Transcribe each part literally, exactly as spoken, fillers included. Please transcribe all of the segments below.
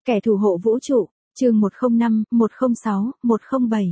Kẻ thủ hộ vũ trụ, chương một không năm, một không sáu, một không bảy.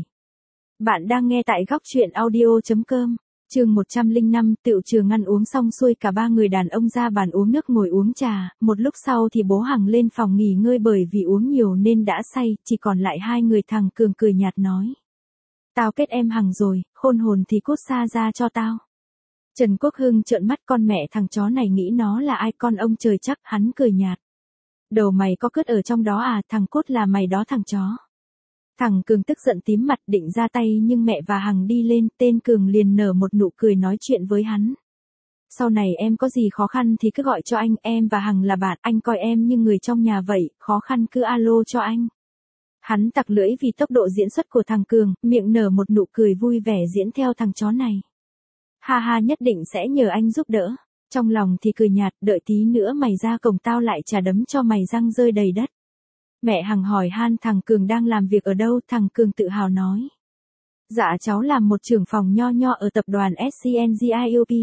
Bạn đang nghe tại góc truyện audio.com, chương một trăm lẻ năm, tựu trường ăn uống xong xuôi cả ba người đàn ông ra bàn uống nước ngồi uống trà, một lúc sau thì bố Hằng lên phòng nghỉ ngơi bởi vì uống nhiều nên đã say, chỉ còn lại hai người. Thằng Cường cười nhạt nói. Tao kết em Hằng rồi, khôn hồn thì cút xa ra cho tao. Trần Quốc Hưng trợn mắt, con mẹ thằng chó này nghĩ nó là ai, con ông trời chắc. Hắn cười nhạt. Đầu mày có cứt ở trong đó à, thằng cốt là mày đó thằng chó. Thằng Cường tức giận tím mặt định ra tay nhưng mẹ và Hằng đi lên, tên Cường liền nở một nụ cười nói chuyện với hắn. Sau này em có gì khó khăn thì cứ gọi cho anh, em và Hằng là bạn, anh coi em như người trong nhà vậy, khó khăn cứ alo cho anh. Hắn tặc lưỡi vì tốc độ diễn xuất của thằng Cường, miệng nở một nụ cười vui vẻ diễn theo thằng chó này. Ha ha, nhất định sẽ nhờ anh giúp đỡ. Trong lòng thì cười nhạt, đợi tí nữa mày ra cổng tao lại trả đấm cho mày răng rơi đầy đất. Mẹ Hằng hỏi han thằng Cường đang làm việc ở đâu, thằng Cường tự hào nói. Dạ cháu làm một trưởng phòng nho nho ở tập đoàn ét xê en giê i ô pê.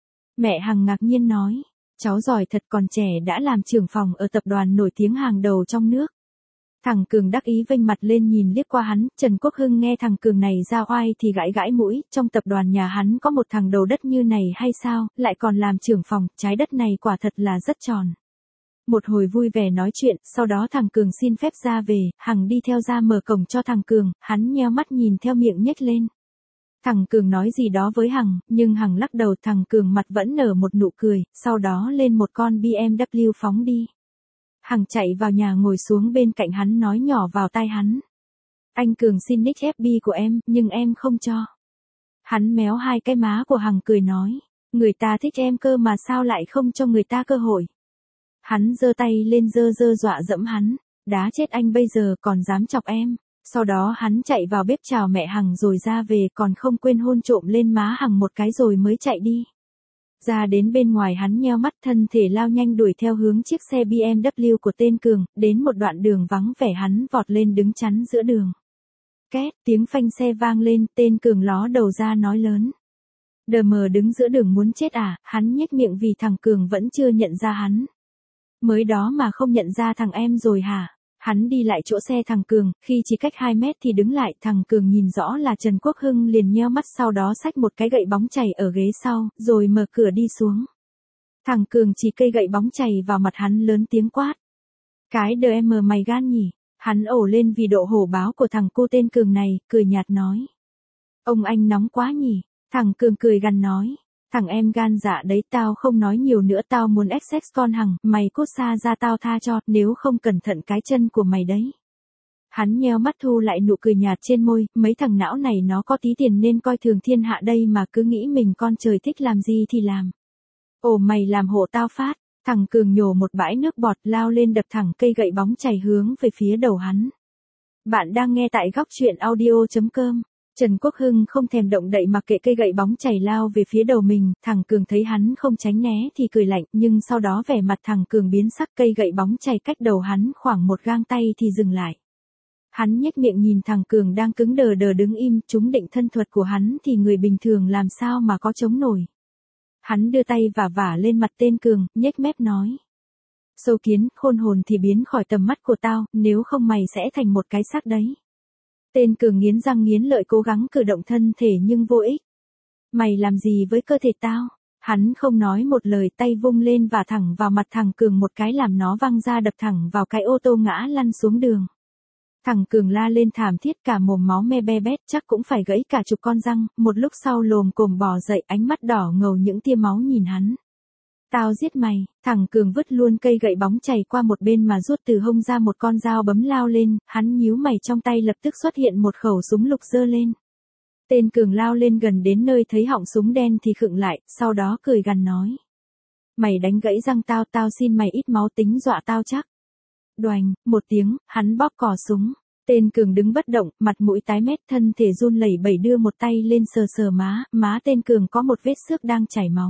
Mẹ Hằng ngạc nhiên nói, cháu giỏi thật, còn trẻ đã làm trưởng phòng ở tập đoàn nổi tiếng hàng đầu trong nước. Thằng Cường đắc ý vênh mặt lên nhìn liếc qua hắn. Trần Quốc Hưng nghe thằng Cường này ra oai thì gãi gãi mũi, trong tập đoàn nhà hắn có một thằng đầu đất như này hay sao, lại còn làm trưởng phòng, trái đất này quả thật là rất tròn. Một hồi vui vẻ nói chuyện, sau đó thằng Cường xin phép ra về, Hằng đi theo ra mở cổng cho thằng Cường, hắn nheo mắt nhìn theo miệng nhếch lên. Thằng Cường nói gì đó với Hằng, nhưng Hằng lắc đầu. Thằng Cường mặt vẫn nở một nụ cười, sau đó lên một con bê em vê phóng đi. Hằng chạy vào nhà ngồi xuống bên cạnh hắn nói nhỏ vào tai hắn. Anh Cường xin nick ép bê của em, nhưng em không cho. Hắn méo hai cái má của Hằng cười nói. Người ta thích em cơ mà sao lại không cho người ta cơ hội. Hắn giơ tay lên dơ dơ dọa dẫm hắn. Đá chết anh bây giờ còn dám chọc em. Sau đó hắn chạy vào bếp chào mẹ Hằng rồi ra về, còn không quên hôn trộm lên má Hằng một cái rồi mới chạy đi. Ra đến bên ngoài hắn nheo mắt, thân thể lao nhanh đuổi theo hướng chiếc xe bê em vê của tên Cường, đến một đoạn đường vắng vẻ hắn vọt lên đứng chắn giữa đường. Két, tiếng phanh xe vang lên, tên Cường ló đầu ra nói lớn. Đờ mờ đứng giữa đường muốn chết à, hắn nhếch miệng vì thằng Cường vẫn chưa nhận ra hắn. Mới đó mà không nhận ra thằng em rồi hả? Hắn đi lại chỗ xe thằng Cường, khi chỉ cách hai mét thì đứng lại, thằng Cường nhìn rõ là Trần Quốc Hưng liền nheo mắt, sau đó xách một cái gậy bóng chày ở ghế sau, rồi mở cửa đi xuống. Thằng Cường chỉ cây gậy bóng chày vào mặt hắn lớn tiếng quát. Cái đờ em mờ mày gan nhỉ? Hắn ổ lên vì độ hổ báo của thằng cô tên Cường này, cười nhạt nói. Ông anh nóng quá nhỉ? Thằng Cường cười gằn nói. Thằng em gan dạ đấy, tao không nói nhiều nữa, tao muốn ích xích con Hằng, mày cút xa ra tao tha cho, nếu không cẩn thận cái chân của mày đấy. Hắn nheo mắt thu lại nụ cười nhạt trên môi, mấy thằng não này nó có tí tiền nên coi thường thiên hạ đây mà cứ nghĩ mình con trời thích làm gì thì làm. Ồ mày làm hộ tao phát, thằng Cường nhổ một bãi nước bọt lao lên đập thẳng cây gậy bóng chày hướng về phía đầu hắn. Bạn đang nghe tại góc truyện audio.com. Trần Quốc Hưng không thèm động đậy mặc kệ cây gậy bóng chày lao về phía đầu mình, thằng Cường thấy hắn không tránh né thì cười lạnh, nhưng sau đó vẻ mặt thằng Cường biến sắc, cây gậy bóng chày cách đầu hắn khoảng một gang tay thì dừng lại. Hắn nhếch miệng nhìn thằng Cường đang cứng đờ đờ đứng im, chúng định thân thuật của hắn thì người bình thường làm sao mà có chống nổi. Hắn đưa tay vả vả lên mặt tên Cường, nhếch mép nói. Sâu kiến, khôn hồn thì biến khỏi tầm mắt của tao, nếu không mày sẽ thành một cái xác đấy. Tên Cường nghiến răng nghiến lợi cố gắng cử động thân thể nhưng vô ích. Mày làm gì với cơ thể tao? Hắn không nói một lời, tay vung lên và thẳng vào mặt thằng Cường một cái làm nó văng ra đập thẳng vào cái ô tô ngã lăn xuống đường. Thằng Cường la lên thảm thiết, cả mồm máu me be bét, chắc cũng phải gãy cả chục con răng, một lúc sau lồm cồm bò dậy, ánh mắt đỏ ngầu những tia máu nhìn hắn. Tao giết mày. Thằng Cường vứt luôn cây gậy bóng chày qua một bên mà rút từ hông ra một con dao bấm lao lên, hắn nhíu mày, trong tay lập tức xuất hiện một khẩu súng lục giơ lên. Tên Cường lao lên gần đến nơi thấy họng súng đen thì khựng lại, sau đó cười gằn nói. Mày đánh gãy răng tao, tao xin mày ít máu tính dọa tao chắc. Đoành, một tiếng, hắn bóp cò súng. Tên Cường đứng bất động, mặt mũi tái mét, thân thể run lẩy bẩy đưa một tay lên sờ sờ má, má tên Cường có một vết xước đang chảy máu.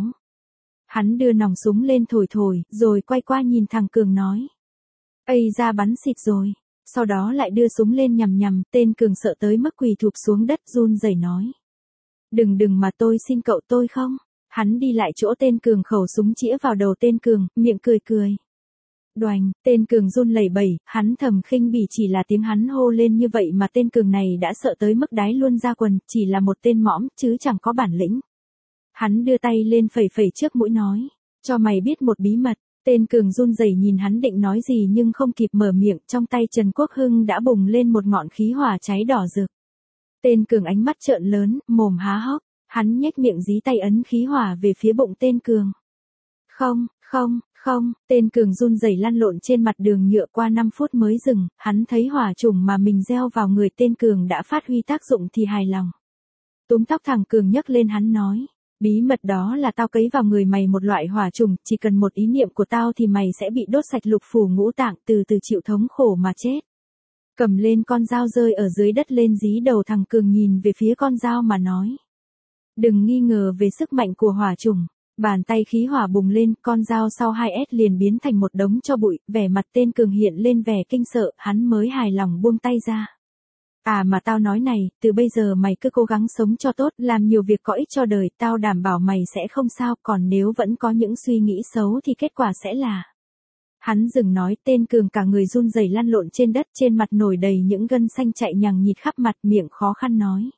Hắn đưa nòng súng lên thổi thổi, rồi quay qua nhìn thằng Cường nói. Ây ra bắn xịt rồi. Sau đó lại đưa súng lên nhằm nhằm, tên Cường sợ tới mức quỳ thụp xuống đất run rẩy nói. Đừng đừng mà tôi xin cậu tôi không. Hắn đi lại chỗ tên Cường, khẩu súng chĩa vào đầu tên Cường, miệng cười cười. Đoành, tên Cường run lẩy bẩy, hắn thầm khinh bỉ chỉ là tiếng hắn hô lên như vậy mà tên Cường này đã sợ tới mức đái luôn ra quần, chỉ là một tên mõm, chứ chẳng có bản lĩnh. Hắn đưa tay lên phẩy phẩy trước mũi nói, cho mày biết một bí mật. Tên Cường run rẩy nhìn hắn định nói gì nhưng không kịp mở miệng, trong tay Trần Quốc Hưng đã bùng lên một ngọn khí hỏa cháy đỏ rực. Tên Cường ánh mắt trợn lớn, mồm há hốc, hắn nhếch miệng dí tay ấn khí hỏa về phía bụng tên Cường. Không, không, không, tên Cường run rẩy lăn lộn trên mặt đường nhựa qua năm phút mới dừng, hắn thấy hỏa trùng mà mình gieo vào người tên Cường đã phát huy tác dụng thì hài lòng. Túm tóc thằng Cường nhấc lên hắn nói, bí mật đó là tao cấy vào người mày một loại hỏa trùng, chỉ cần một ý niệm của tao thì mày sẽ bị đốt sạch lục phủ ngũ tạng, từ từ chịu thống khổ mà chết. Cầm lên con dao rơi ở dưới đất lên dí đầu thằng Cường nhìn về phía con dao mà nói. Đừng nghi ngờ về sức mạnh của hỏa trùng. Bàn tay khí hỏa bùng lên, con dao sau hai ét liền biến thành một đống tro bụi, vẻ mặt tên Cường hiện lên vẻ kinh sợ, hắn mới hài lòng buông tay ra. À mà tao nói này, từ bây giờ mày cứ cố gắng sống cho tốt, làm nhiều việc có ích cho đời, tao đảm bảo mày sẽ không sao, còn nếu vẫn có những suy nghĩ xấu thì kết quả sẽ là... Hắn dừng nói, tên Cường cả người run rẩy lăn lộn trên đất, trên mặt nổi đầy những gân xanh chạy nhằng nhịt khắp mặt, miệng khó khăn nói.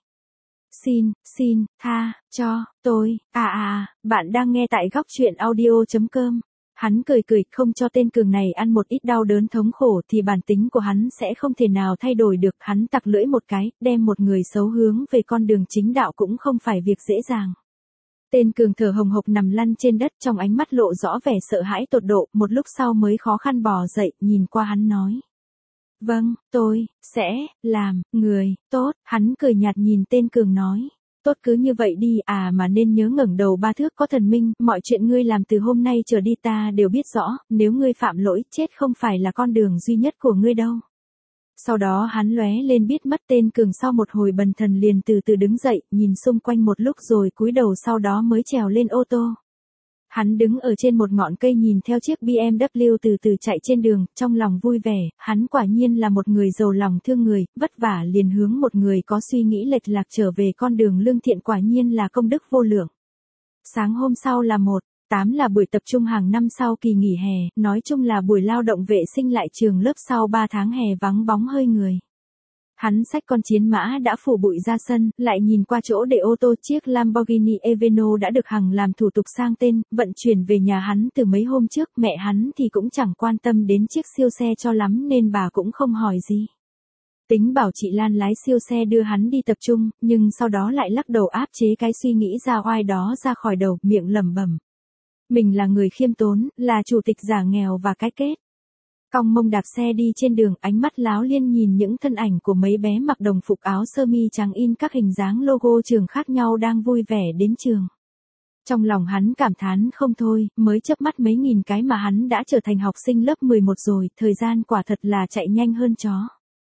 Xin, xin, tha, cho, tôi, à à, bạn đang nghe tại góc truyện audio chấm com. Hắn cười cười, không cho tên Cường này ăn một ít đau đớn thống khổ thì bản tính của hắn sẽ không thể nào thay đổi được. Hắn tặc lưỡi một cái, đem một người xấu hướng về con đường chính đạo cũng không phải việc dễ dàng. Tên Cường thở hồng hộc nằm lăn trên đất, trong ánh mắt lộ rõ vẻ sợ hãi tột độ, một lúc sau mới khó khăn bò dậy, nhìn qua hắn nói. Vâng, tôi, sẽ, làm, người, tốt, hắn cười nhạt nhìn tên Cường nói. Tốt cứ như vậy đi, à mà nên nhớ ngẩng đầu ba thước có thần minh, mọi chuyện ngươi làm từ hôm nay trở đi ta đều biết rõ, nếu ngươi phạm lỗi, chết không phải là con đường duy nhất của ngươi đâu. Sau đó hắn lóe lên biết mất tên Cường sau một hồi bần thần liền từ từ đứng dậy, nhìn xung quanh một lúc rồi cúi đầu sau đó mới trèo lên ô tô. Hắn đứng ở trên một ngọn cây nhìn theo chiếc bê em vê từ từ chạy trên đường, trong lòng vui vẻ, hắn quả nhiên là một người giàu lòng thương người, vất vả liền hướng một người có suy nghĩ lệch lạc trở về con đường lương thiện quả nhiên là công đức vô lượng. Sáng hôm sau là một, tám là buổi tập trung hàng năm sau kỳ nghỉ hè, nói chung là buổi lao động vệ sinh lại trường lớp sau ba tháng hè vắng bóng hơi người. Hắn xách con chiến mã đã phủ bụi ra sân, lại nhìn qua chỗ để ô tô chiếc Lamborghini Aventador đã được Hằng làm thủ tục sang tên, vận chuyển về nhà hắn từ mấy hôm trước, mẹ hắn thì cũng chẳng quan tâm đến chiếc siêu xe cho lắm nên bà cũng không hỏi gì. Tính bảo chị Lan lái siêu xe đưa hắn đi tập trung, nhưng sau đó lại lắc đầu áp chế cái suy nghĩ ra oai đó ra khỏi đầu, miệng lẩm bẩm. Mình là người khiêm tốn, là chủ tịch giả nghèo và cái kết. Cong mông đạp xe đi trên đường, ánh mắt láo liên nhìn những thân ảnh của mấy bé mặc đồng phục áo sơ mi trắng in các hình dáng logo trường khác nhau đang vui vẻ đến trường. Trong lòng hắn cảm thán không thôi, mới chớp mắt mấy nghìn cái mà hắn đã trở thành học sinh lớp mười một rồi, thời gian quả thật là chạy nhanh hơn chó.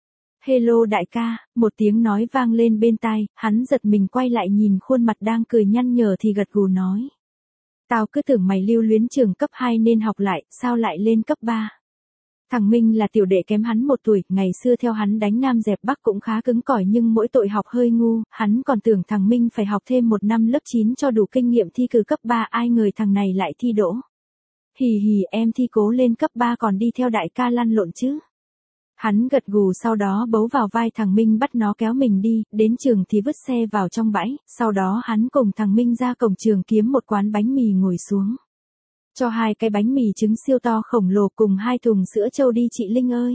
Hello đại ca, một tiếng nói vang lên bên tai, hắn giật mình quay lại nhìn khuôn mặt đang cười nhăn nhở thì gật gù nói. Tao cứ tưởng mày lưu luyến trường cấp hai nên học lại, sao lại lên cấp ba? Thằng Minh là tiểu đệ kém hắn một tuổi, ngày xưa theo hắn đánh Nam dẹp Bắc cũng khá cứng cỏi nhưng mỗi tội học hơi ngu, hắn còn tưởng thằng Minh phải học thêm một năm lớp chín cho đủ kinh nghiệm thi cử cấp ba, ai ngờ thằng này lại thi đỗ. Hì hì, em thi cố lên cấp ba còn đi theo đại ca lăn lộn chứ. Hắn gật gù sau đó bấu vào vai thằng Minh bắt nó kéo mình đi, đến trường thì vứt xe vào trong bãi, sau đó hắn cùng thằng Minh ra cổng trường kiếm một quán bánh mì ngồi xuống. Cho hai cái bánh mì trứng siêu to khổng lồ cùng hai thùng sữa trâu đi chị Linh ơi.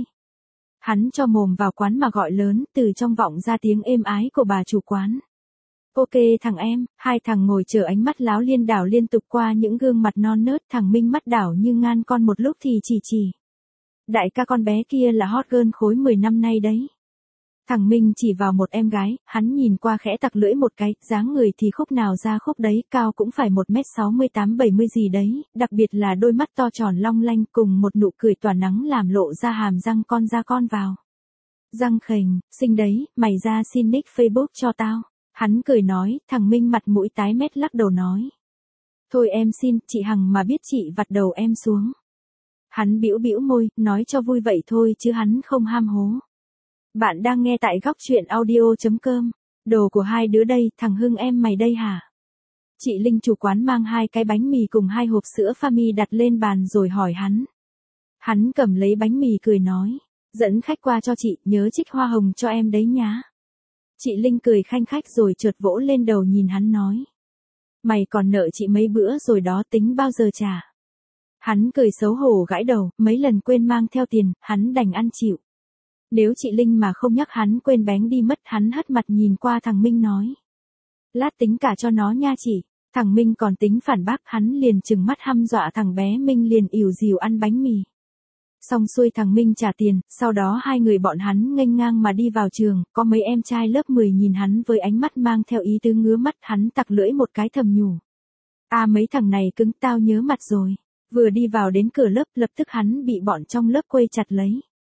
Hắn cho mồm vào quán mà gọi lớn, từ trong vọng ra tiếng êm ái của bà chủ quán. Ok thằng em, hai thằng ngồi chờ ánh mắt láo liên đảo liên tục qua những gương mặt non nớt, thằng Minh mắt đảo như ngan con một lúc thì chỉ chỉ. Đại ca con bé kia là hot girl khối mười năm nay đấy. Thằng Minh chỉ vào một em gái, hắn nhìn qua khẽ tặc lưỡi một cái, dáng người thì khúc nào ra khúc đấy, cao cũng phải một mét sáu mươi tám bảy mươi gì đấy, đặc biệt là đôi mắt to tròn long lanh cùng một nụ cười tỏa nắng làm lộ ra hàm răng con ra con vào. Răng khềnh, xinh đấy, mày ra xin nick Facebook cho tao. Hắn cười nói, thằng Minh mặt mũi tái mét lắc đầu nói. Thôi em xin, chị Hằng mà biết chị vặt đầu em xuống. Hắn bĩu bĩu môi, nói cho vui vậy thôi chứ hắn không ham hố. Bạn đang nghe tại góc truyện audio chấm com. Đồ của hai đứa đây, thằng Hưng em mày đây hả? Chị Linh chủ quán mang hai cái bánh mì cùng hai hộp sữa pha mi đặt lên bàn rồi hỏi hắn. Hắn cầm lấy bánh mì cười nói. Dẫn khách qua cho chị, nhớ trích hoa hồng cho em đấy nhá. Chị Linh cười khanh khách rồi chợt vỗ lên đầu nhìn hắn nói. Mày còn nợ chị mấy bữa rồi đó, tính bao giờ trả. Hắn cười xấu hổ gãi đầu, mấy lần quên mang theo tiền, hắn đành ăn chịu. Nếu chị Linh mà không nhắc hắn quên bánh đi mất, hắn hất mặt nhìn qua thằng Minh nói. Lát tính cả cho nó nha chị. Thằng Minh còn tính phản bác, hắn liền trừng mắt hăm dọa thằng bé Minh liền ỉu dìu ăn bánh mì. Xong xuôi thằng Minh trả tiền, sau đó hai người bọn hắn nghênh ngang mà đi vào trường, có mấy em trai lớp mười nhìn hắn với ánh mắt mang theo ý tứ ngứa mắt, hắn tặc lưỡi một cái thầm nhủ. À mấy thằng này cứng, tao nhớ mặt rồi. Vừa đi vào đến cửa lớp, lập tức hắn bị bọn trong lớp quây chặt lấy.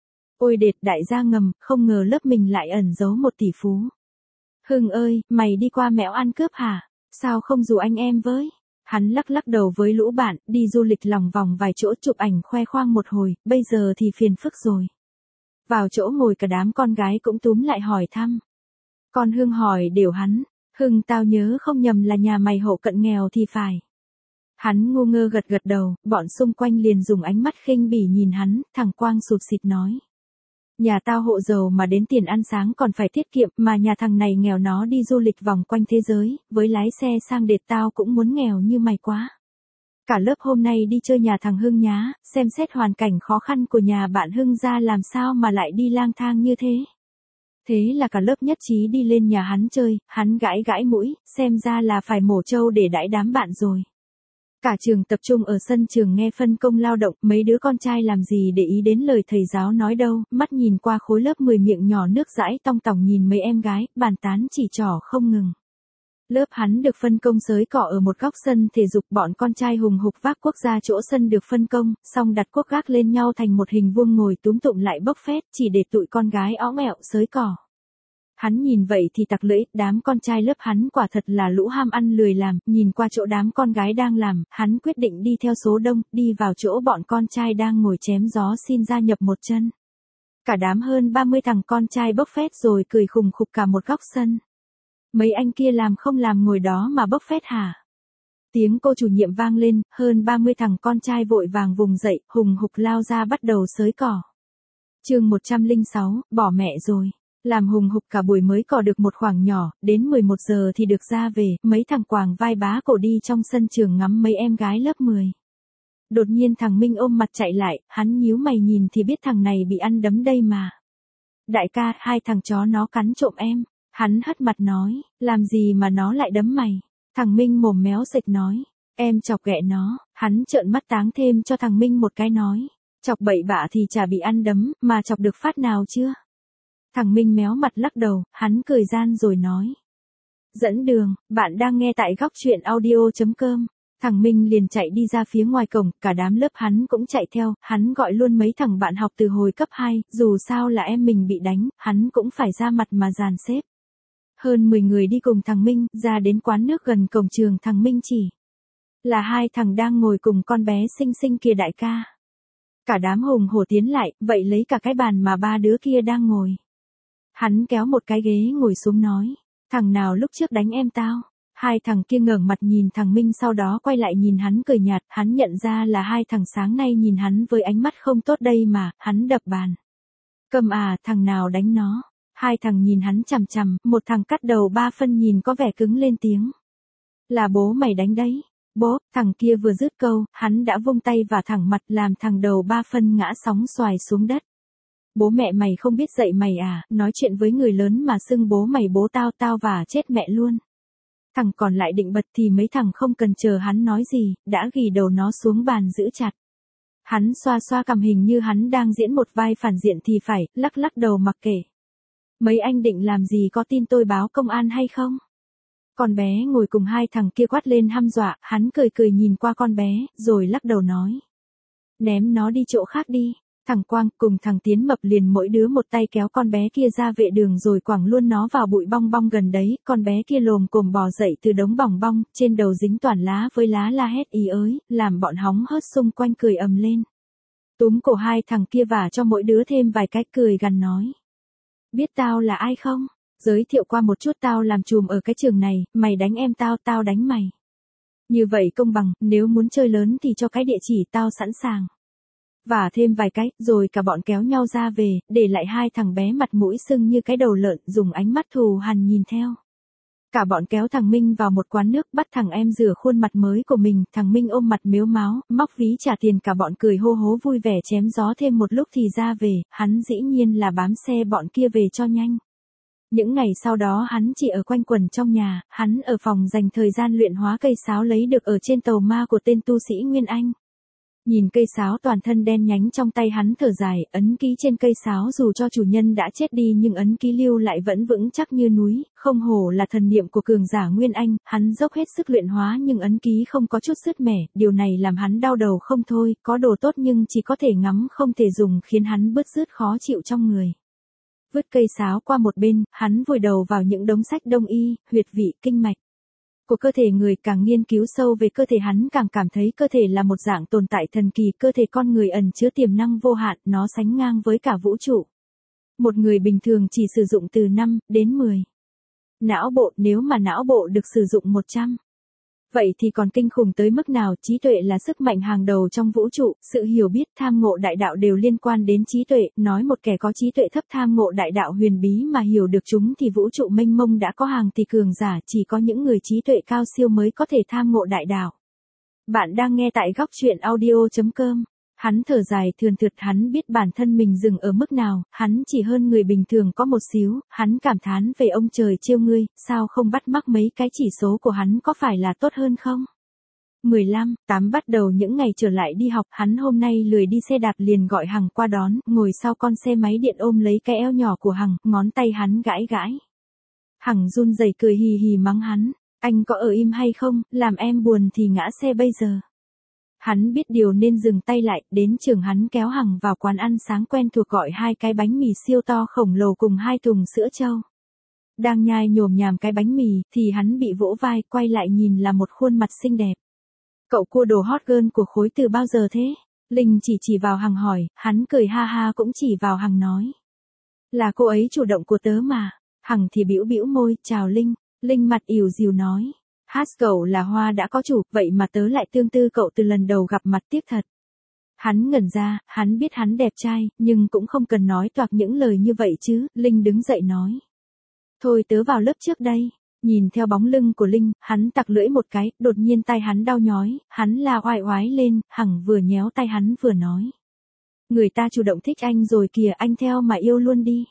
Ôi đệt, đại gia ngầm, không ngờ lớp mình lại ẩn giấu một tỷ phú. Hưng ơi, mày đi qua mẹo ăn cướp hả? Sao không rủ anh em với? Hắn lắc lắc đầu với lũ bạn, đi du lịch lòng vòng vài chỗ chụp ảnh khoe khoang một hồi, bây giờ thì phiền phức rồi. Vào chỗ ngồi cả đám con gái cũng túm lại hỏi thăm. Con Hưng hỏi đều hắn, Hưng tao nhớ không nhầm là nhà mày hộ cận nghèo thì phải. Hắn ngu ngơ gật gật đầu, bọn xung quanh liền dùng ánh mắt khinh bỉ nhìn hắn, thằng Quang sụt sịt nói. Nhà tao hộ giàu mà đến tiền ăn sáng còn phải tiết kiệm, mà nhà thằng này nghèo nó đi du lịch vòng quanh thế giới, với lái xe sang đệt tao cũng muốn nghèo như mày quá. Cả lớp hôm nay đi chơi nhà thằng Hưng nhá, xem xét hoàn cảnh khó khăn của nhà bạn Hưng ra làm sao mà lại đi lang thang như thế. Thế là cả lớp nhất trí đi lên nhà hắn chơi, hắn gãi gãi mũi, xem ra là phải mổ trâu để đãi đám bạn rồi. Cả trường tập trung ở sân trường nghe phân công lao động, mấy đứa con trai làm gì để ý đến lời thầy giáo nói đâu, mắt nhìn qua khối lớp mười miệng nhỏ nước dãi tong tỏng nhìn mấy em gái, bàn tán chỉ trỏ không ngừng. Lớp hắn được phân công xới cỏ ở một góc sân thể dục, bọn con trai hùng hục vác cuốc ra chỗ sân được phân công, xong đặt cuốc gác lên nhau thành một hình vuông ngồi túm tụm lại bốc phét, chỉ để tụi con gái ó mẹo xới cỏ. Hắn nhìn vậy thì tặc lưỡi, đám con trai lớp hắn quả thật là lũ ham ăn lười làm, nhìn qua chỗ đám con gái đang làm, hắn quyết định đi theo số đông, đi vào chỗ bọn con trai đang ngồi chém gió xin gia nhập một chân. Cả đám hơn ba mươi thằng con trai bốc phét rồi cười khùng khục cả một góc sân. Mấy anh kia làm không làm ngồi đó mà bốc phét hả? Tiếng cô chủ nhiệm vang lên, hơn ba mươi thằng con trai vội vàng vùng dậy, hùng hục lao ra bắt đầu xới cỏ. Chương một trăm lẻ sáu, bỏ mẹ rồi. Làm hùng hục cả buổi mới cỏ được một khoảng nhỏ, đến mười một giờ thì được ra về, mấy thằng quàng vai bá cổ đi trong sân trường ngắm mấy em gái lớp mười. Đột nhiên thằng Minh ôm mặt chạy lại, hắn nhíu mày nhìn thì biết thằng này bị ăn đấm đây mà. Đại ca, hai thằng chó nó cắn trộm em. Hắn hất mặt nói, làm gì mà nó lại đấm mày. Thằng Minh mồm méo sệch nói, em chọc ghẹ nó. Hắn trợn mắt táng thêm cho thằng Minh một cái nói, chọc bậy bạ thì chả bị ăn đấm, mà chọc được phát nào chưa? Thằng Minh méo mặt lắc đầu, hắn cười gian rồi nói. Dẫn đường, bạn đang nghe tại góc truyện audio chấm com. Thằng Minh liền chạy đi ra phía ngoài cổng, cả đám lớp hắn cũng chạy theo, hắn gọi luôn mấy thằng bạn học từ hồi cấp hai, dù sao là em mình bị đánh, hắn cũng phải ra mặt mà dàn xếp. Hơn mười người đi cùng thằng Minh, ra đến quán nước gần cổng trường thằng Minh chỉ. Là hai thằng đang ngồi cùng con bé xinh xinh kia đại ca. Cả đám hùng hổ tiến lại, vậy lấy cả cái bàn mà ba đứa kia đang ngồi. Hắn kéo một cái ghế ngồi xuống nói, thằng nào lúc trước đánh em tao? Hai thằng kia ngẩng mặt nhìn thằng Minh sau đó quay lại nhìn hắn cười nhạt, hắn nhận ra là hai thằng sáng nay nhìn hắn với ánh mắt không tốt đây mà, hắn đập bàn. Cầm à, thằng nào đánh nó? Hai thằng nhìn hắn chằm chằm, một thằng cắt đầu ba phân nhìn có vẻ cứng lên tiếng. Là bố mày đánh đấy. Bố, thằng kia vừa dứt câu, hắn đã vung tay vào thẳng mặt làm thằng đầu ba phân ngã sóng xoài xuống đất. Bố mẹ mày không biết dạy mày à, nói chuyện với người lớn mà xưng bố mày bố tao tao và chết mẹ luôn. Thằng còn lại định bật thì mấy thằng không cần chờ hắn nói gì, đã ghì đầu nó xuống bàn giữ chặt. Hắn xoa xoa cằm hình như hắn đang diễn một vai phản diện thì phải, lắc lắc đầu mặc kệ. Mấy anh định làm gì có tin tôi báo công an hay không? Con bé ngồi cùng hai thằng kia quát lên hăm dọa, hắn cười cười nhìn qua con bé, rồi lắc đầu nói. Ném nó đi chỗ khác đi. Thằng Quang cùng thằng Tiến Mập liền mỗi đứa một tay kéo con bé kia ra vệ đường rồi quẳng luôn nó vào bụi bong bong gần đấy, con bé kia lồm cồm bò dậy từ đống bòng bong, trên đầu dính toàn lá với lá la hét ý ới, làm bọn hóng hớt xung quanh cười ầm lên. Túm cổ hai thằng kia vả cho mỗi đứa thêm vài cái cười gằn nói. Biết tao là ai không? Giới thiệu qua một chút, tao làm trùm ở cái trường này, mày đánh em tao, tao đánh mày. Như vậy công bằng, nếu muốn chơi lớn thì cho cái địa chỉ tao sẵn sàng. Và thêm vài cái, rồi cả bọn kéo nhau ra về, để lại hai thằng bé mặt mũi sưng như cái đầu lợn, dùng ánh mắt thù hằn nhìn theo. Cả bọn kéo thằng Minh vào một quán nước, bắt thằng em rửa khuôn mặt mới của mình, thằng Minh ôm mặt mếu máo, móc ví trả tiền, cả bọn cười hô hố vui vẻ chém gió thêm một lúc thì ra về, hắn dĩ nhiên là bám xe bọn kia về cho nhanh. Những ngày sau đó hắn chỉ ở quanh quẩn trong nhà, hắn ở phòng dành thời gian luyện hóa cây sáo lấy được ở trên tàu ma của tên tu sĩ Nguyên Anh. Nhìn cây sáo toàn thân đen nhánh trong tay hắn thở dài, ấn ký trên cây sáo dù cho chủ nhân đã chết đi nhưng ấn ký lưu lại vẫn vững chắc như núi, không hổ là thần niệm của cường giả Nguyên Anh, hắn dốc hết sức luyện hóa nhưng ấn ký không có chút sứt mẻ, điều này làm hắn đau đầu không thôi, có đồ tốt nhưng chỉ có thể ngắm không thể dùng khiến hắn bứt rứt khó chịu trong người. Vứt cây sáo qua một bên, hắn vùi đầu vào những đống sách đông y, huyệt vị, kinh mạch của cơ thể người, càng nghiên cứu sâu về cơ thể hắn càng cảm thấy cơ thể là một dạng tồn tại thần kỳ, cơ thể con người ẩn chứa tiềm năng vô hạn, nó sánh ngang với cả vũ trụ. Một người bình thường chỉ sử dụng từ năm đến mười não bộ, nếu mà não bộ được sử dụng một trăm. Vậy thì còn kinh khủng tới mức nào, trí tuệ là sức mạnh hàng đầu trong vũ trụ, sự hiểu biết, tham ngộ đại đạo đều liên quan đến trí tuệ, nói một kẻ có trí tuệ thấp tham ngộ đại đạo huyền bí mà hiểu được chúng thì vũ trụ mênh mông đã có hàng tỷ cường giả, chỉ có những người trí tuệ cao siêu mới có thể tham ngộ đại đạo. Bạn đang nghe tại góc truyện audio chấm com. Hắn thở dài thườn thượt, hắn biết bản thân mình dừng ở mức nào, hắn chỉ hơn người bình thường có một xíu, hắn cảm thán về ông trời trêu ngươi, sao không bắt mắc mấy cái chỉ số của hắn có phải là tốt hơn không? mười lăm, tám bắt đầu những ngày trở lại đi học, hắn hôm nay lười đi xe đạp liền gọi Hằng qua đón, ngồi sau con xe máy điện ôm lấy cái eo nhỏ của Hằng, ngón tay hắn gãi gãi. Hằng run rẩy cười hì hì mắng hắn, anh có ở im hay không, làm em buồn thì ngã xe bây giờ. Hắn biết điều nên dừng tay lại, đến trường hắn kéo Hằng vào quán ăn sáng quen thuộc gọi hai cái bánh mì siêu to khổng lồ cùng hai thùng sữa trâu. Đang nhai nhồm nhàm cái bánh mì, thì hắn bị vỗ vai, quay lại nhìn là một khuôn mặt xinh đẹp. Cậu cua đồ hot girl của khối từ bao giờ thế? Linh chỉ chỉ vào Hằng hỏi, hắn cười ha ha cũng chỉ vào Hằng nói. Là cô ấy chủ động của tớ mà. Hằng thì bĩu bĩu môi, chào Linh. Linh mặt ỉu dìu nói. Hát cậu là hoa đã có chủ, vậy mà tớ lại tương tư cậu từ lần đầu gặp mặt, tiếc thật. Hắn ngẩn ra, hắn biết hắn đẹp trai, nhưng cũng không cần nói toạc những lời như vậy chứ, Linh đứng dậy nói. Thôi tớ vào lớp trước đây. Nhìn theo bóng lưng của Linh, hắn tặc lưỡi một cái, đột nhiên tay hắn đau nhói, hắn la oai oái lên, Hằng vừa nhéo tay hắn vừa nói. Người ta chủ động thích anh rồi kìa, anh theo mà yêu luôn đi.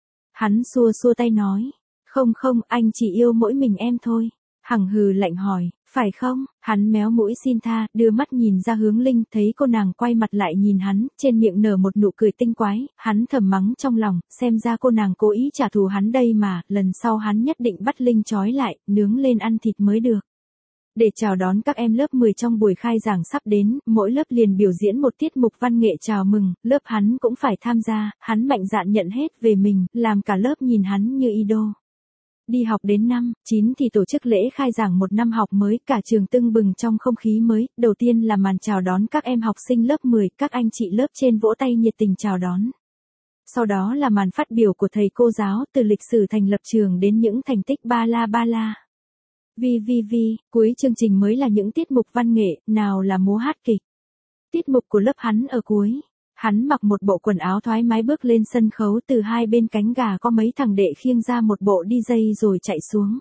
Hắn xua xua tay nói. Không không, anh chỉ yêu mỗi mình em thôi. Hằng hừ lạnh hỏi, phải không? Hắn méo mũi xin tha, đưa mắt nhìn ra hướng Linh, thấy cô nàng quay mặt lại nhìn hắn, trên miệng nở một nụ cười tinh quái, hắn thầm mắng trong lòng, xem ra cô nàng cố ý trả thù hắn đây mà, lần sau hắn nhất định bắt Linh trói lại, nướng lên ăn thịt mới được. Để chào đón các em lớp mười trong buổi khai giảng sắp đến, mỗi lớp liền biểu diễn một tiết mục văn nghệ chào mừng, lớp hắn cũng phải tham gia, hắn mạnh dạn nhận hết về mình, làm cả lớp nhìn hắn như idol. Đi học đến năm, chín thì tổ chức lễ khai giảng một năm học mới, cả trường tưng bừng trong không khí mới, đầu tiên là màn chào đón các em học sinh lớp mười, các anh chị lớp trên vỗ tay nhiệt tình chào đón. Sau đó là màn phát biểu của thầy cô giáo, từ lịch sử thành lập trường đến những thành tích ba la ba la. Vi vi vi, cuối chương trình mới là những tiết mục văn nghệ, nào là múa hát kịch. Tiết mục của lớp hắn ở cuối. Hắn mặc một bộ quần áo thoải mái bước lên sân khấu, từ hai bên cánh gà có mấy thằng đệ khiêng ra một bộ đi dây rồi chạy xuống.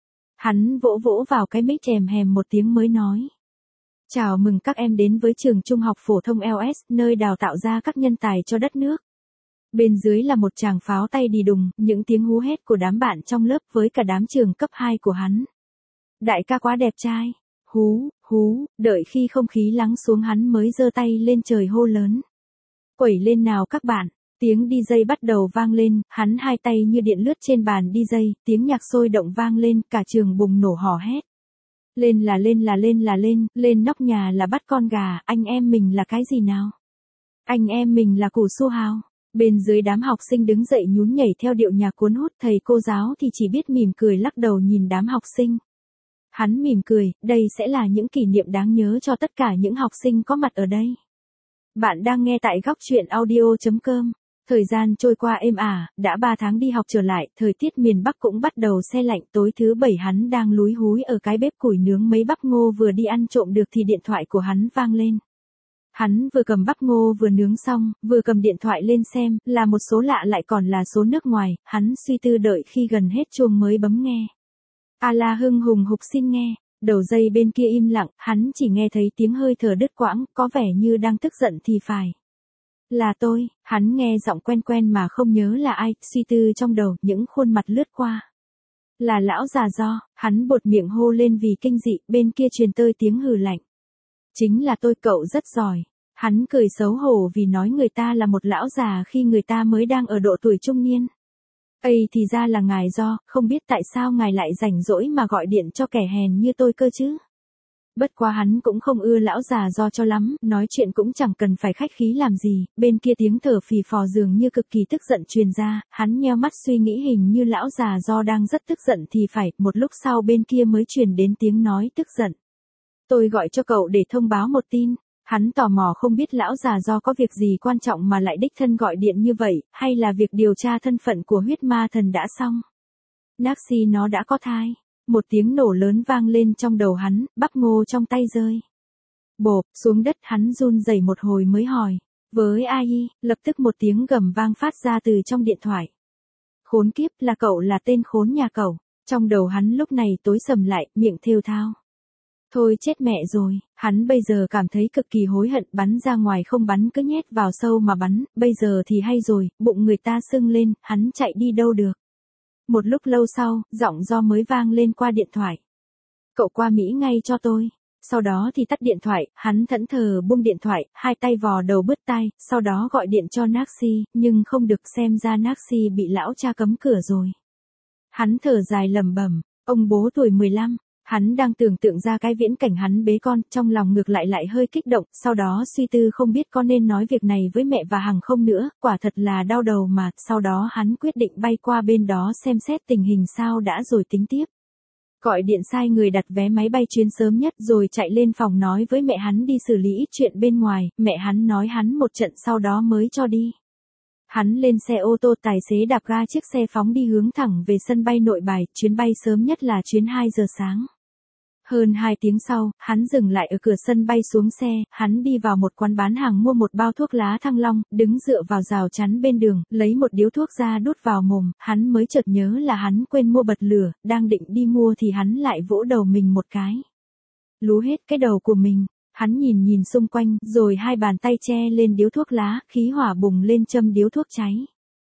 Hắn vỗ vỗ vào cái mic chèm hèm một tiếng mới nói. Chào mừng các em đến với trường trung học phổ thông lờ ét, nơi đào tạo ra các nhân tài cho đất nước. Bên dưới là một tràng pháo tay đi đùng, những tiếng hú hét của đám bạn trong lớp với cả đám trường cấp hai của hắn. Đại ca quá đẹp trai. Hú, hú, đợi khi không khí lắng xuống hắn mới giơ tay lên trời hô lớn. Quẩy lên nào các bạn, tiếng đi dây bắt đầu vang lên, hắn hai tay như điện lướt trên bàn đi dây, tiếng nhạc sôi động vang lên, cả trường bùng nổ hò hét. Lên là lên là lên là lên, lên nóc nhà là bắt con gà, anh em mình là cái gì nào? Anh em mình là củ su hào. Bên dưới đám học sinh đứng dậy nhún nhảy theo điệu nhạc cuốn hút, thầy cô giáo thì chỉ biết mỉm cười lắc đầu nhìn đám học sinh. Hắn mỉm cười, đây sẽ là những kỷ niệm đáng nhớ cho tất cả những học sinh có mặt ở đây. Bạn đang nghe tại góc truyện audio chấm com. Thời gian trôi qua êm ả, đã ba tháng đi học trở lại, thời tiết miền Bắc cũng bắt đầu se lạnh, tối thứ bảy hắn đang lúi húi ở cái bếp củi nướng mấy bắp ngô vừa đi ăn trộm được thì điện thoại của hắn vang lên. Hắn vừa cầm bắp ngô vừa nướng xong, vừa cầm điện thoại lên xem, là một số lạ lại còn là số nước ngoài, hắn suy tư đợi khi gần hết chuông mới bấm nghe. A La Hưng hùng hục xin nghe, đầu dây bên kia im lặng, hắn chỉ nghe thấy tiếng hơi thở đứt quãng, có vẻ như đang tức giận thì phải. Là tôi, hắn nghe giọng quen quen mà không nhớ là ai, suy tư trong đầu, những khuôn mặt lướt qua. Là lão già Do, hắn bột miệng hô lên vì kinh dị, bên kia truyền tơi tiếng hừ lạnh. Chính là tôi, cậu rất giỏi. Hắn cười xấu hổ vì nói người ta là một lão già khi người ta mới đang ở độ tuổi trung niên. Ây thì ra là ngài Do, không biết tại sao ngài lại rảnh rỗi mà gọi điện cho kẻ hèn như tôi cơ chứ. Bất quá hắn cũng không ưa lão già Do cho lắm, nói chuyện cũng chẳng cần phải khách khí làm gì, bên kia tiếng thở phì phò dường như cực kỳ tức giận truyền ra, hắn nheo mắt suy nghĩ hình như lão già Do đang rất tức giận thì phải, một lúc sau bên kia mới truyền đến tiếng nói tức giận. Tôi gọi cho cậu để thông báo một tin. Hắn tò mò không biết lão già Do có việc gì quan trọng mà lại đích thân gọi điện như vậy, hay là việc điều tra thân phận của huyết ma thần đã xong. Naxi nó đã có thai. Một tiếng nổ lớn vang lên trong đầu hắn, bắp ngô trong tay rơi. Bộp, xuống đất hắn run rẩy một hồi mới hỏi. Với ai? Lập tức một tiếng gầm vang phát ra từ trong điện thoại. Khốn kiếp, là cậu, là tên khốn nhà cậu. Trong đầu hắn lúc này tối sầm lại, miệng thều thao. Thôi chết mẹ rồi, hắn bây giờ cảm thấy cực kỳ hối hận, bắn ra ngoài không bắn cứ nhét vào sâu mà bắn, bây giờ thì hay rồi, bụng người ta sưng lên, hắn chạy đi đâu được. Một lúc lâu sau, giọng Do mới vang lên qua điện thoại. Cậu qua Mỹ ngay cho tôi. Sau đó thì tắt điện thoại, hắn thẫn thờ buông điện thoại, hai tay vò đầu bứt tai, sau đó gọi điện cho Naxi, nhưng không được, xem ra Naxi bị lão cha cấm cửa rồi. Hắn thở dài lẩm bẩm, ông bố tuổi mười lăm. Hắn đang tưởng tượng ra cái viễn cảnh hắn bế con, trong lòng ngược lại lại hơi kích động, sau đó suy tư không biết có nên nói việc này với mẹ và Hằng không nữa, quả thật là đau đầu mà, sau đó hắn quyết định bay qua bên đó xem xét tình hình sao đã rồi tính tiếp. Gọi điện sai người đặt vé máy bay chuyến sớm nhất rồi chạy lên phòng nói với mẹ hắn đi xử lý ít chuyện bên ngoài, mẹ hắn nói hắn một trận sau đó mới cho đi. Hắn lên xe ô tô, tài xế đạp ga chiếc xe phóng đi hướng thẳng về sân bay Nội Bài, chuyến bay sớm nhất là chuyến hai giờ sáng. Hơn hai tiếng sau, hắn dừng lại ở cửa sân bay xuống xe, hắn đi vào một quán bán hàng mua một bao thuốc lá Thăng Long, đứng dựa vào rào chắn bên đường, lấy một điếu thuốc ra đút vào mồm, hắn mới chợt nhớ là hắn quên mua bật lửa, đang định đi mua thì hắn lại vỗ đầu mình một cái. Lú hết cái đầu của mình, hắn nhìn nhìn xung quanh, rồi hai bàn tay che lên điếu thuốc lá, khí hỏa bùng lên châm điếu thuốc cháy.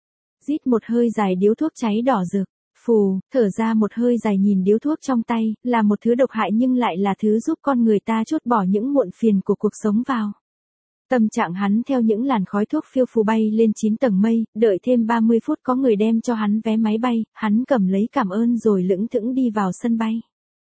Rít một hơi dài điếu thuốc cháy đỏ rực. Phù, thở ra một hơi dài nhìn điếu thuốc trong tay, là một thứ độc hại nhưng lại là thứ giúp con người ta trút bỏ những muộn phiền của cuộc sống vào. Tâm trạng hắn theo những làn khói thuốc phiêu phù bay lên chín tầng mây, đợi thêm ba mươi phút có người đem cho hắn vé máy bay, hắn cầm lấy cảm ơn rồi lững thững đi vào sân bay.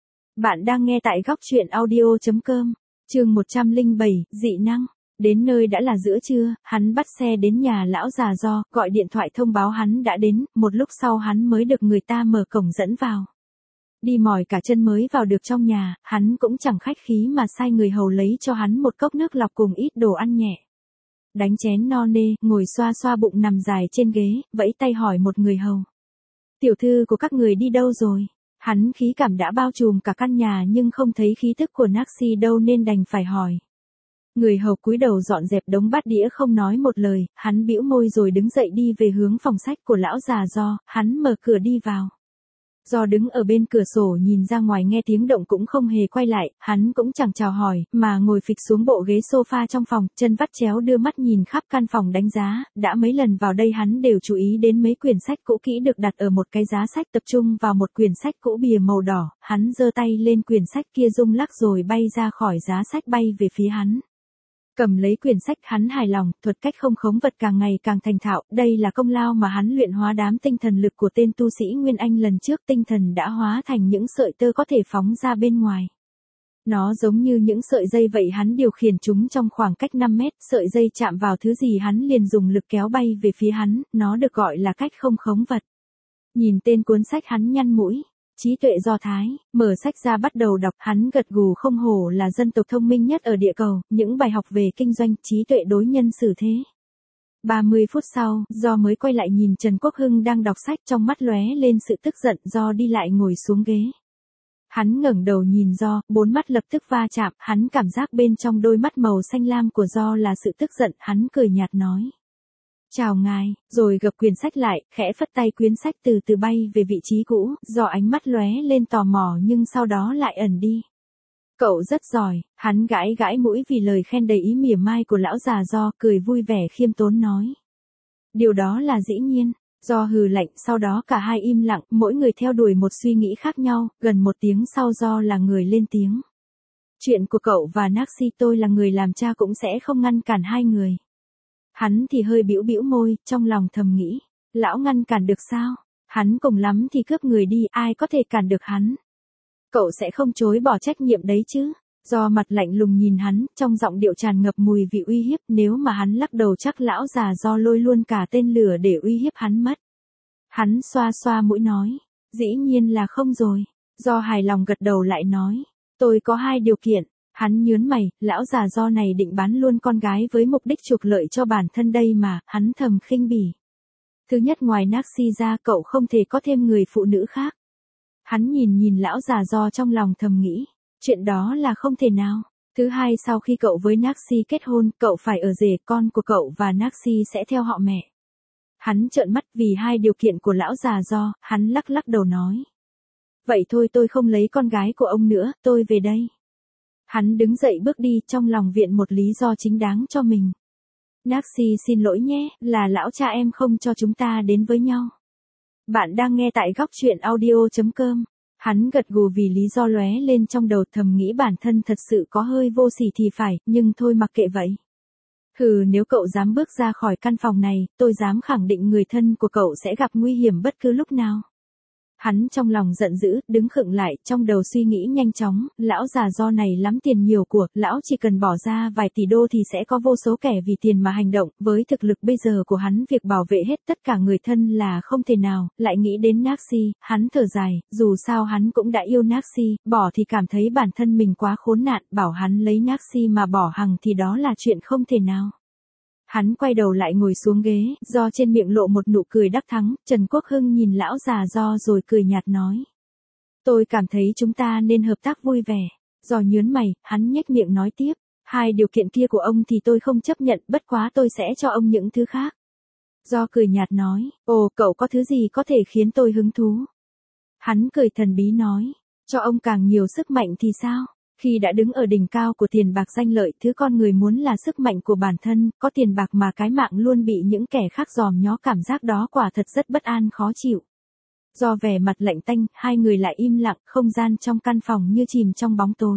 Bạn đang nghe tại góc truyện audio chấm com, chương một trăm lẻ bảy, dị năng. Đến nơi đã là giữa trưa, hắn bắt xe đến nhà lão già Do, gọi điện thoại thông báo hắn đã đến, một lúc sau hắn mới được người ta mở cổng dẫn vào. Đi mỏi cả chân mới vào được trong nhà, hắn cũng chẳng khách khí mà sai người hầu lấy cho hắn một cốc nước lọc cùng ít đồ ăn nhẹ. Đánh chén no nê, ngồi xoa xoa bụng nằm dài trên ghế, vẫy tay hỏi một người hầu. Tiểu thư của các người đi đâu rồi? Hắn khí cảm đã bao trùm cả căn nhà nhưng không thấy khí tức của Naxi đâu nên đành phải hỏi. Người hầu cúi đầu dọn dẹp đống bát đĩa không nói một lời, hắn bĩu môi rồi đứng dậy đi về hướng phòng sách của lão già Do, hắn mở cửa đi vào. Do đứng ở bên cửa sổ nhìn ra ngoài nghe tiếng động cũng không hề quay lại, hắn cũng chẳng chào hỏi, mà ngồi phịch xuống bộ ghế sofa trong phòng, chân vắt chéo đưa mắt nhìn khắp căn phòng đánh giá, đã mấy lần vào đây hắn đều chú ý đến mấy quyển sách cũ kỹ được đặt ở một cái giá sách, tập trung vào một quyển sách cũ bìa màu đỏ, hắn giơ tay lên quyển sách kia rung lắc rồi bay ra khỏi giá sách bay về phía hắn. Cầm lấy quyển sách hắn hài lòng, thuật cách không khống vật càng ngày càng thành thạo, đây là công lao mà hắn luyện hóa đám tinh thần lực của tên tu sĩ Nguyên Anh lần trước, tinh thần đã hóa thành những sợi tơ có thể phóng ra bên ngoài. Nó giống như những sợi dây vậy, hắn điều khiển chúng trong khoảng cách năm mét, sợi dây chạm vào thứ gì hắn liền dùng lực kéo bay về phía hắn, nó được gọi là cách không khống vật. Nhìn tên cuốn sách hắn nhăn mũi. Trí tuệ Do Thái, mở sách ra bắt đầu đọc, hắn gật gù không hổ là dân tộc thông minh nhất ở địa cầu, những bài học về kinh doanh, trí tuệ đối nhân xử thế. ba mươi phút sau, Do mới quay lại nhìn Trần Quốc Hưng đang đọc sách, trong mắt lóe lên sự tức giận, Do đi lại ngồi xuống ghế. Hắn ngẩng đầu nhìn Do, bốn mắt lập tức va chạm, hắn cảm giác bên trong đôi mắt màu xanh lam của Do là sự tức giận, hắn cười nhạt nói. Chào ngài, rồi gập quyển sách lại, khẽ phất tay quyển sách từ từ bay về vị trí cũ, Do ánh mắt lóe lên tò mò nhưng sau đó lại ẩn đi. Cậu rất giỏi, hắn gãi gãi mũi vì lời khen đầy ý mỉa mai của lão già Do, cười vui vẻ khiêm tốn nói. Điều đó là dĩ nhiên. Do hừ lạnh, sau đó cả hai im lặng, mỗi người theo đuổi một suy nghĩ khác nhau, gần một tiếng sau Do là người lên tiếng. Chuyện của cậu và Naxi tôi là người làm cha cũng sẽ không ngăn cản hai người. Hắn thì hơi bĩu bĩu môi, trong lòng thầm nghĩ, lão ngăn cản được sao? Hắn cùng lắm thì cướp người đi, ai có thể cản được hắn? Cậu sẽ không chối bỏ trách nhiệm đấy chứ? Do mặt lạnh lùng nhìn hắn, trong giọng điệu tràn ngập mùi vị uy hiếp, nếu mà hắn lắc đầu chắc lão già Do lôi luôn cả tên lửa để uy hiếp hắn mất. Hắn xoa xoa mũi nói, dĩ nhiên là không rồi. Do hài lòng gật đầu lại nói, tôi có hai điều kiện. Hắn nhớn mày, lão già Do này định bán luôn con gái với mục đích trục lợi cho bản thân đây mà, hắn thầm khinh bỉ. Thứ nhất, ngoài Naxi ra cậu không thể có thêm người phụ nữ khác. Hắn nhìn nhìn lão già Do trong lòng thầm nghĩ. Chuyện đó là không thể nào. Thứ hai, sau khi cậu với Naxi kết hôn, cậu phải ở rể, con của cậu và Naxi sẽ theo họ mẹ. Hắn trợn mắt vì hai điều kiện của lão già Do, hắn lắc lắc đầu nói. Vậy thôi tôi không lấy con gái của ông nữa, tôi về đây. Hắn đứng dậy bước đi, trong lòng viện một lý do chính đáng cho mình. Naxi xin lỗi nhé, là lão cha em không cho chúng ta đến với nhau. Bạn đang nghe tại góc truyện audio chấm com. Hắn gật gù vì lý do lóe lên trong đầu, thầm nghĩ bản thân thật sự có hơi vô sỉ thì phải, nhưng thôi mặc kệ vậy. Hừ, nếu cậu dám bước ra khỏi căn phòng này, tôi dám khẳng định người thân của cậu sẽ gặp nguy hiểm bất cứ lúc nào. Hắn trong lòng giận dữ, đứng khựng lại, trong đầu suy nghĩ nhanh chóng, lão già Do này lắm tiền nhiều của, lão chỉ cần bỏ ra vài tỷ đô thì sẽ có vô số kẻ vì tiền mà hành động, với thực lực bây giờ của hắn việc bảo vệ hết tất cả người thân là không thể nào, lại nghĩ đến Naxi, hắn thở dài, dù sao hắn cũng đã yêu Naxi, bỏ thì cảm thấy bản thân mình quá khốn nạn, bảo hắn lấy Naxi mà bỏ hằng thì đó là chuyện không thể nào. Hắn quay đầu lại ngồi xuống ghế, Do trên miệng lộ một nụ cười đắc thắng, Trần Quốc Hưng nhìn lão già Do rồi cười nhạt nói. Tôi cảm thấy chúng ta nên hợp tác vui vẻ. Do nhớn mày, hắn nhếch miệng nói tiếp, hai điều kiện kia của ông thì tôi không chấp nhận, bất quá tôi sẽ cho ông những thứ khác. Do cười nhạt nói, ồ, cậu có thứ gì có thể khiến tôi hứng thú? Hắn cười thần bí nói, cho ông càng nhiều sức mạnh thì sao? Khi đã đứng ở đỉnh cao của tiền bạc danh lợi, thứ con người muốn là sức mạnh của bản thân, có tiền bạc mà cái mạng luôn bị những kẻ khác dòm ngó, cảm giác đó quả thật rất bất an khó chịu. Do vẻ mặt lạnh tanh, hai người lại im lặng, không gian trong căn phòng như chìm trong bóng tối.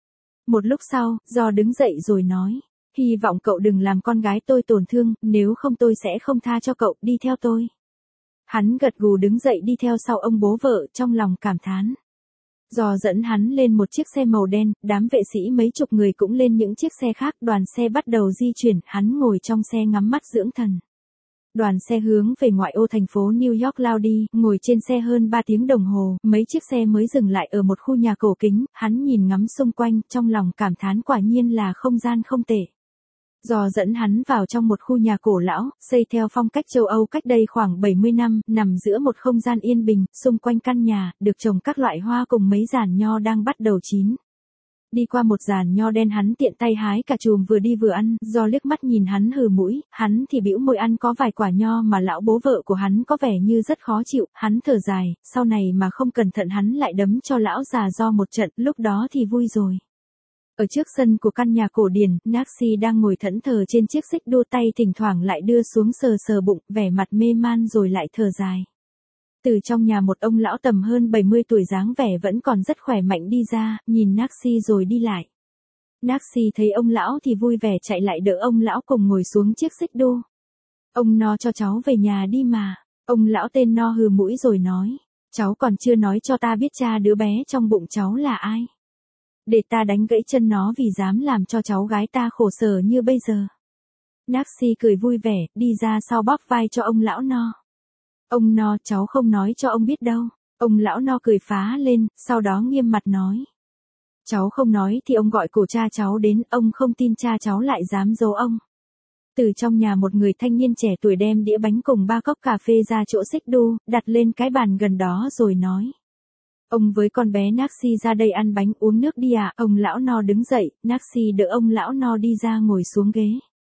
Một lúc sau, Do đứng dậy rồi nói, hy vọng cậu đừng làm con gái tôi tổn thương, nếu không tôi sẽ không tha cho cậu, đi theo tôi. Hắn gật gù đứng dậy đi theo sau ông bố vợ, trong lòng cảm thán. Do dẫn hắn lên một chiếc xe màu đen, đám vệ sĩ mấy chục người cũng lên những chiếc xe khác, đoàn xe bắt đầu di chuyển, hắn ngồi trong xe ngắm mắt dưỡng thần. Đoàn xe hướng về ngoại ô thành phố New York lao đi, ngồi trên xe hơn ba tiếng đồng hồ, mấy chiếc xe mới dừng lại ở một khu nhà cổ kính, hắn nhìn ngắm xung quanh, trong lòng cảm thán quả nhiên là không gian không tệ. Do dẫn hắn vào trong một khu nhà cổ lão, xây theo phong cách châu Âu cách đây khoảng bảy mươi năm, nằm giữa một không gian yên bình, xung quanh căn nhà, được trồng các loại hoa cùng mấy giàn nho đang bắt đầu chín. Đi qua một giàn nho đen hắn tiện tay hái cả chùm vừa đi vừa ăn, Do liếc mắt nhìn hắn hừ mũi, hắn thì bĩu môi ăn có vài quả nho mà lão bố vợ của hắn có vẻ như rất khó chịu, hắn thở dài, sau này mà không cẩn thận hắn lại đấm cho lão già Do một trận, lúc đó thì vui rồi. Ở trước sân của căn nhà cổ điển, Naxi đang ngồi thẫn thờ trên chiếc xích đu, tay thỉnh thoảng lại đưa xuống sờ sờ bụng, vẻ mặt mê man rồi lại thở dài. Từ trong nhà một ông lão tầm hơn bảy mươi tuổi dáng vẻ vẫn còn rất khỏe mạnh đi ra, nhìn Naxi rồi đi lại. Naxi thấy ông lão thì vui vẻ chạy lại đỡ ông lão cùng ngồi xuống chiếc xích đu. Ông No cho cháu về nhà đi mà. Ông lão tên No hừ mũi rồi nói. Cháu còn chưa nói cho ta biết cha đứa bé trong bụng cháu là ai. Để ta đánh gãy chân nó vì dám làm cho cháu gái ta khổ sở như bây giờ. Naxi cười vui vẻ, đi ra sau bóp vai cho ông lão No. Ông No, cháu không nói cho ông biết đâu. Ông lão No cười phá lên, sau đó nghiêm mặt nói. Cháu không nói thì ông gọi cổ cha cháu đến, ông không tin cha cháu lại dám giấu ông. Từ trong nhà một người thanh niên trẻ tuổi đem đĩa bánh cùng ba cốc cà phê ra chỗ xích đu, đặt lên cái bàn gần đó rồi nói. Ông với con bé Naxi ra đây ăn bánh uống nước đi à, ông lão no đứng dậy, Naxi đỡ ông lão no đi ra ngồi xuống ghế.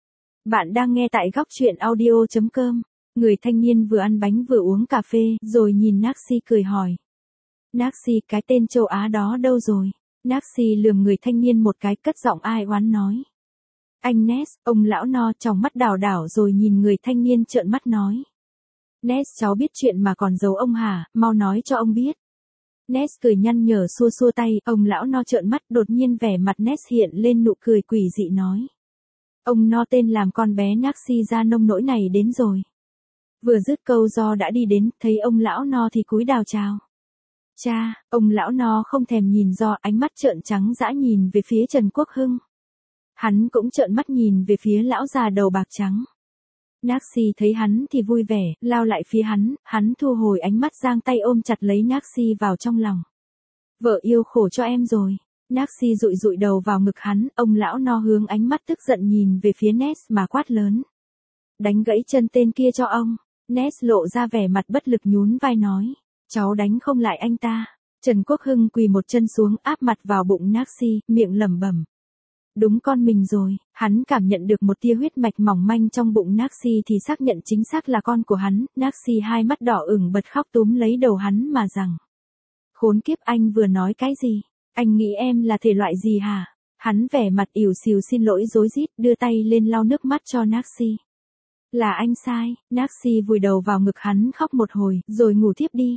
Bạn đang nghe tại góc chuyện audio.com, người thanh niên vừa ăn bánh vừa uống cà phê, rồi nhìn Naxi cười hỏi. Naxi, cái tên châu Á đó đâu rồi? Naxi lườm người thanh niên một cái, cất giọng ai oán nói. Anh Ness, ông lão no tròng mắt đảo đảo rồi nhìn người thanh niên trợn mắt nói. Ness, cháu biết chuyện mà còn giấu ông hả, mau nói cho ông biết. Ness cười nhăn nhở xua xua tay, ông lão no trợn mắt, đột nhiên vẻ mặt Ness hiện lên nụ cười quỷ dị nói. Ông no tên làm con bé Naxi ra nông nỗi này đến rồi. Vừa dứt câu do đã đi đến, thấy ông lão no thì cúi đào chào. Cha, ông lão no không thèm nhìn do, ánh mắt trợn trắng dã nhìn về phía Trần Quốc Hưng. Hắn cũng trợn mắt nhìn về phía lão già đầu bạc trắng. Naxi thấy hắn thì vui vẻ, lao lại phía hắn, hắn thu hồi ánh mắt giang tay ôm chặt lấy Naxi vào trong lòng. Vợ yêu khổ cho em rồi. Naxi dụi dụi đầu vào ngực hắn, ông lão no hướng ánh mắt tức giận nhìn về phía Ness mà quát lớn. Đánh gãy chân tên kia cho ông. Ness lộ ra vẻ mặt bất lực nhún vai nói. Cháu đánh không lại anh ta. Trần Quốc Hưng quỳ một chân xuống áp mặt vào bụng Naxi, miệng lẩm bẩm. Đúng con mình rồi, hắn cảm nhận được một tia huyết mạch mỏng manh trong bụng Naxi thì xác nhận chính xác là con của hắn, Naxi hai mắt đỏ ửng bật khóc túm lấy đầu hắn mà rằng. Khốn kiếp, anh vừa nói cái gì? Anh nghĩ em là thể loại gì hả? Hắn vẻ mặt ỉu xìu xin lỗi rối rít, đưa tay lên lau nước mắt cho Naxi. Là anh sai, Naxi vùi đầu vào ngực hắn khóc một hồi, rồi ngủ thiếp đi.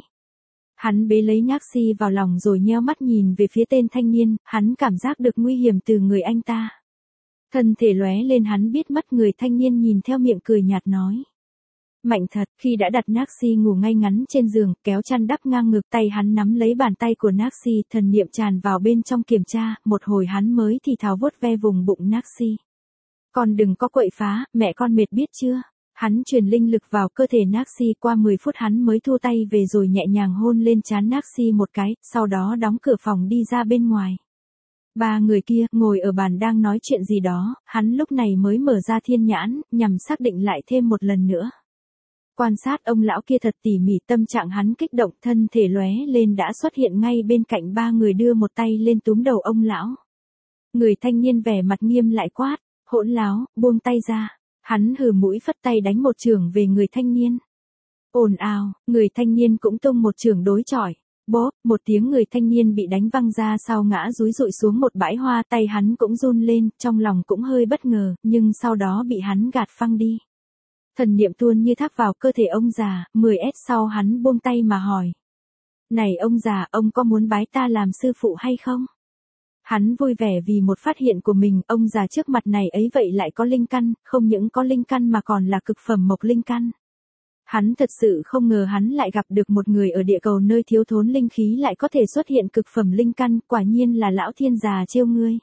Hắn bế lấy Naxi vào lòng rồi nheo mắt nhìn về phía tên thanh niên, hắn cảm giác được nguy hiểm từ người anh ta. Thân thể lóe lên, hắn biết mất người thanh niên nhìn theo miệng cười nhạt nói. Mạnh thật, khi đã đặt Naxi ngủ ngay ngắn trên giường, kéo chăn đắp ngang ngực, tay hắn nắm lấy bàn tay của Naxi, thần niệm tràn vào bên trong kiểm tra, một hồi hắn mới thì thào vuốt ve vùng bụng Naxi. Con đừng có quậy phá, mẹ con mệt biết chưa? Hắn truyền linh lực vào cơ thể Naxi, qua mười phút hắn mới thu tay về rồi nhẹ nhàng hôn lên trán Naxi một cái, sau đó đóng cửa phòng đi ra bên ngoài. Ba người kia, ngồi ở bàn đang nói chuyện gì đó, hắn lúc này mới mở ra thiên nhãn, nhằm xác định lại thêm một lần nữa. Quan sát ông lão kia thật tỉ mỉ, tâm trạng hắn kích động, thân thể lóe lên đã xuất hiện ngay bên cạnh ba người, đưa một tay lên túm đầu ông lão. Người thanh niên vẻ mặt nghiêm lại quát, hỗn láo, buông tay ra. Hắn hừ mũi phất tay đánh một chưởng về người thanh niên. Ồn ào, người thanh niên cũng tung một chưởng đối chọi. Bốp, một tiếng, người thanh niên bị đánh văng ra sau, ngã rúi rụi xuống một bãi hoa, tay hắn cũng run lên, trong lòng cũng hơi bất ngờ, nhưng sau đó bị hắn gạt phăng đi. Thần niệm tuôn như thác vào cơ thể ông già, mười mét sau hắn buông tay mà hỏi. Này ông già, ông có muốn bái ta làm sư phụ hay không? Hắn vui vẻ vì một phát hiện của mình, ông già trước mặt này ấy vậy lại có linh căn, không những có linh căn mà còn là cực phẩm mộc linh căn. Hắn thật sự không ngờ hắn lại gặp được một người ở địa cầu nơi thiếu thốn linh khí lại có thể xuất hiện cực phẩm linh căn, quả nhiên là lão thiên già trêu ngươi.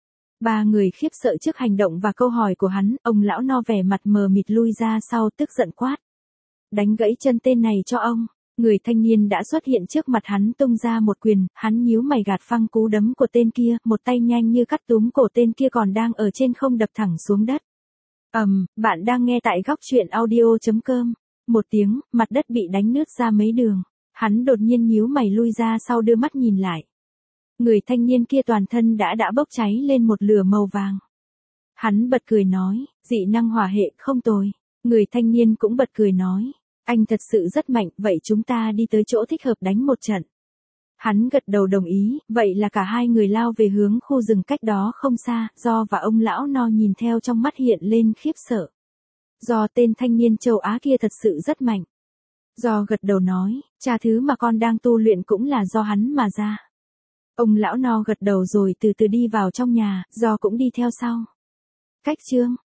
Ba người khiếp sợ trước hành động và câu hỏi của hắn, ông lão no vẻ mặt mờ mịt lui ra sau, tức giận quát. Đánh gãy chân tên này cho ông. Người thanh niên đã xuất hiện trước mặt hắn, tung ra một quyền, hắn nhíu mày gạt phăng cú đấm của tên kia, một tay nhanh như cắt túm cổ tên kia còn đang ở trên không đập thẳng xuống đất. Ầm, um, bạn đang nghe tại góc chuyện audio.com. Một tiếng, mặt đất bị đánh nứt ra mấy đường. Hắn đột nhiên nhíu mày lui ra sau, đưa mắt nhìn lại. Người thanh niên kia toàn thân đã đã bốc cháy lên một lửa màu vàng. Hắn bật cười nói, dị năng hỏa hệ không tồi. Người thanh niên cũng bật cười nói. Anh thật sự rất mạnh, vậy chúng ta đi tới chỗ thích hợp đánh một trận. Hắn gật đầu đồng ý, vậy là cả hai người lao về hướng khu rừng cách đó không xa, Do và ông lão no nhìn theo trong mắt hiện lên khiếp sợ. Do tên thanh niên châu Á kia thật sự rất mạnh. Do gật đầu nói, cha, thứ mà con đang tu luyện cũng là do hắn mà ra. Ông lão no gật đầu rồi từ từ đi vào trong nhà, Do cũng đi theo sau. Cách chương